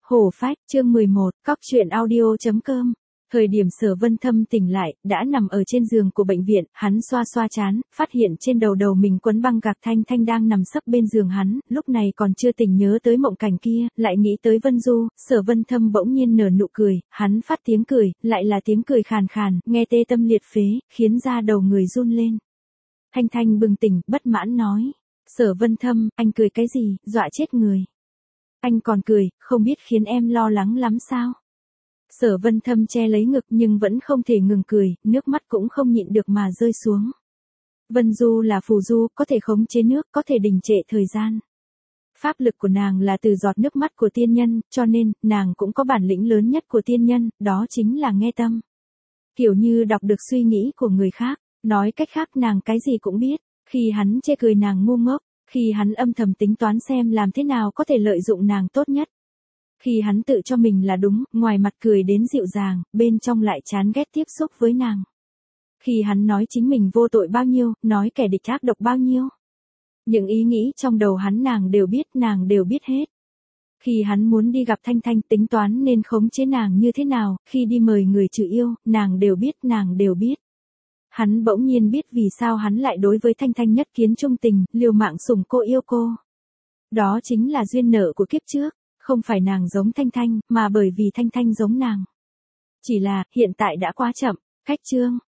Hổ phách, chương 11, cóc truyện audio.com. Thời điểm Sở Vân Thâm tỉnh lại, đã nằm ở trên giường của bệnh viện, hắn xoa xoa trán, phát hiện trên đầu mình quấn băng gạc. Thanh Thanh đang nằm sấp bên giường hắn, lúc này còn chưa tỉnh nhớ tới mộng cảnh kia, lại nghĩ tới Vân Du, Sở Vân Thâm bỗng nhiên nở nụ cười, hắn phát tiếng cười, lại là tiếng cười khàn khàn, nghe tê tâm liệt phế, khiến da đầu người run lên. Thanh Thanh bừng tỉnh, bất mãn nói, Sở Vân Thâm, anh cười cái gì, dọa chết người. Anh còn cười, không biết khiến em lo lắng lắm sao? Sở Vân Thâm che lấy ngực nhưng vẫn không thể ngừng cười, nước mắt cũng không nhịn được mà rơi xuống. Vân Du là phù du, có thể khống chế nước, có thể đình trệ thời gian. Pháp lực của nàng là từ giọt nước mắt của tiên nhân, cho nên, nàng cũng có bản lĩnh lớn nhất của tiên nhân, đó chính là nghe tâm. Kiểu như đọc được suy nghĩ của người khác, nói cách khác nàng cái gì cũng biết, khi hắn chê cười nàng ngu ngốc, khi hắn âm thầm tính toán xem làm thế nào có thể lợi dụng nàng tốt nhất. Khi hắn tự cho mình là đúng, ngoài mặt cười đến dịu dàng, bên trong lại chán ghét tiếp xúc với nàng. Khi hắn nói chính mình vô tội bao nhiêu, nói kẻ địch ác độc bao nhiêu. Những ý nghĩ trong đầu hắn nàng đều biết hết. Khi hắn muốn đi gặp Thanh Thanh tính toán nên khống chế nàng như thế nào, khi đi mời người trừ yêu, nàng đều biết. Hắn bỗng nhiên biết vì sao hắn lại đối với Thanh Thanh nhất kiến trung tình, liều mạng sủng cô yêu cô. Đó chính là duyên nợ của kiếp trước, không phải nàng giống Thanh Thanh, mà bởi vì Thanh Thanh giống nàng. Chỉ là, hiện tại đã quá chậm, khách chương.